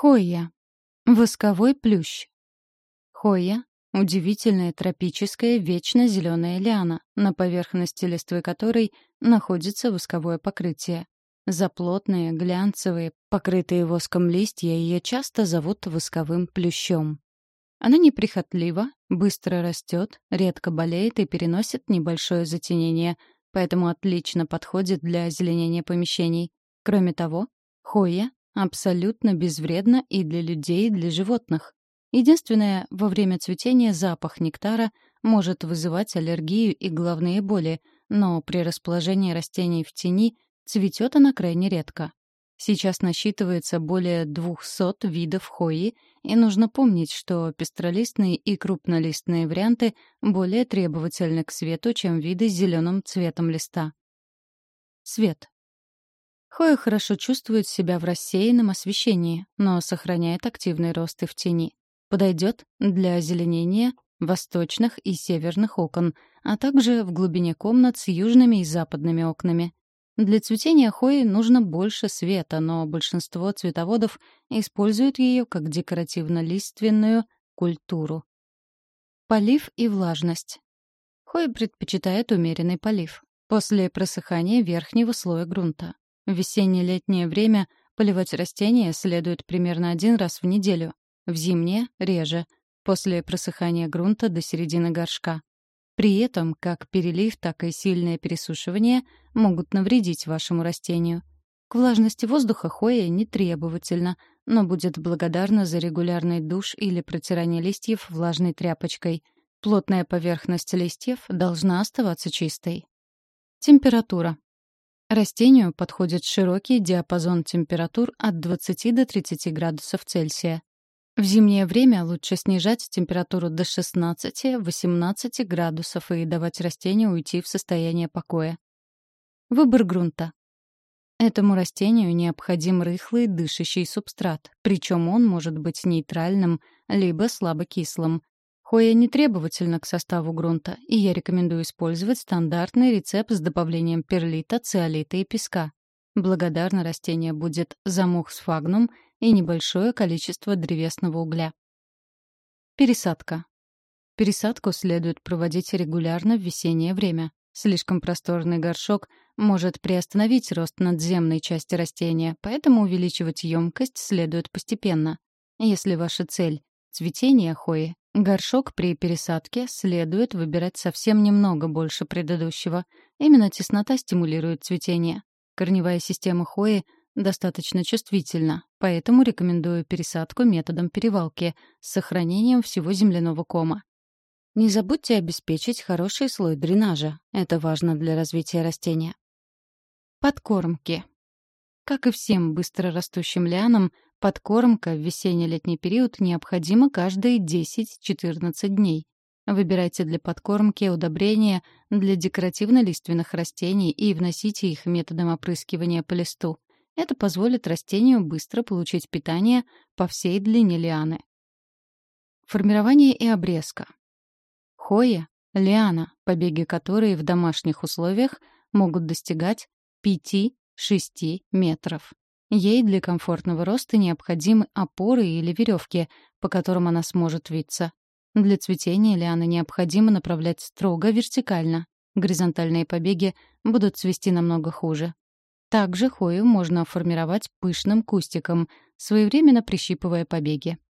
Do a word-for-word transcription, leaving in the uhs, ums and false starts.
Хойя. Восковой плющ. Хойя — удивительная тропическая вечно зеленая лиана, на поверхности листвы которой находится восковое покрытие. За плотные, глянцевые, покрытые воском листья ее часто зовут восковым плющом. Она неприхотлива, быстро растет, редко болеет и переносит небольшое затенение, поэтому отлично подходит для озеленения помещений. Кроме того, хойя абсолютно безвредна и для людей, и для животных. Единственное, во время цветения запах нектара может вызывать аллергию и головные боли, но при расположении растений в тени цветет она крайне редко. Сейчас насчитывается более двухсот видов хойи, и нужно помнить, что пестролистные и крупнолистные варианты более требовательны к свету, чем виды с зеленым цветом листа. Свет. Хойя хорошо чувствует себя в рассеянном освещении, но сохраняет активный рост и в тени. Подойдет для озеленения восточных и северных окон, а также в глубине комнат с южными и западными окнами. Для цветения хойи нужно больше света, но большинство цветоводов используют ее как декоративно-лиственную культуру. Полив и влажность. Хойя предпочитает умеренный полив после просыхания верхнего слоя грунта. В весенне-летнее время поливать растения следует примерно один раз в неделю, в зимнее — реже, после просыхания грунта до середины горшка. При этом как перелив, так и сильное пересушивание могут навредить вашему растению. К влажности воздуха хойя не требовательна, но будет благодарна за регулярный душ или протирание листьев влажной тряпочкой. Плотная поверхность листьев должна оставаться чистой. Температура. Растению подходит широкий диапазон температур от двадцати до тридцати градусов Цельсия. В зимнее время лучше снижать температуру до шестнадцати-восемнадцати градусов и давать растению уйти в состояние покоя. Выбор грунта. Этому растению необходим рыхлый дышащий субстрат, причем он может быть нейтральным, либо слабокислым. Хойя не требовательна к составу грунта, и я рекомендую использовать стандартный рецепт с добавлением перлита, циолита и песка. Благодарно растение будет за мох сфагнум и небольшое количество древесного угля. Пересадка. Пересадку следует проводить регулярно в весеннее время. Слишком просторный горшок может приостановить рост надземной части растения, поэтому увеличивать емкость следует постепенно. Если ваша цель — цветение хойи, горшок при пересадке следует выбирать совсем немного больше предыдущего. Именно теснота стимулирует цветение. Корневая система хойи достаточно чувствительна, поэтому рекомендую пересадку методом перевалки с сохранением всего земляного кома. Не забудьте обеспечить хороший слой дренажа. Это важно для развития растения. Подкормки. Как и всем быстрорастущим лианам, подкормка в весенне-летний период необходима каждые десять-четырнадцать дней. Выбирайте для подкормки удобрения для декоративно-лиственных растений и вносите их методом опрыскивания по листу. Это позволит растению быстро получить питание по всей длине лианы. Формирование и обрезка. Хойя — лиана, побеги которой в домашних условиях могут достигать пяти-шести метров. Ей для комфортного роста необходимы опоры или веревки, по которым она сможет виться. Для цветения лианы необходимо направлять строго вертикально. Горизонтальные побеги будут цвести намного хуже. Также хою можно формировать пышным кустиком, своевременно прищипывая побеги.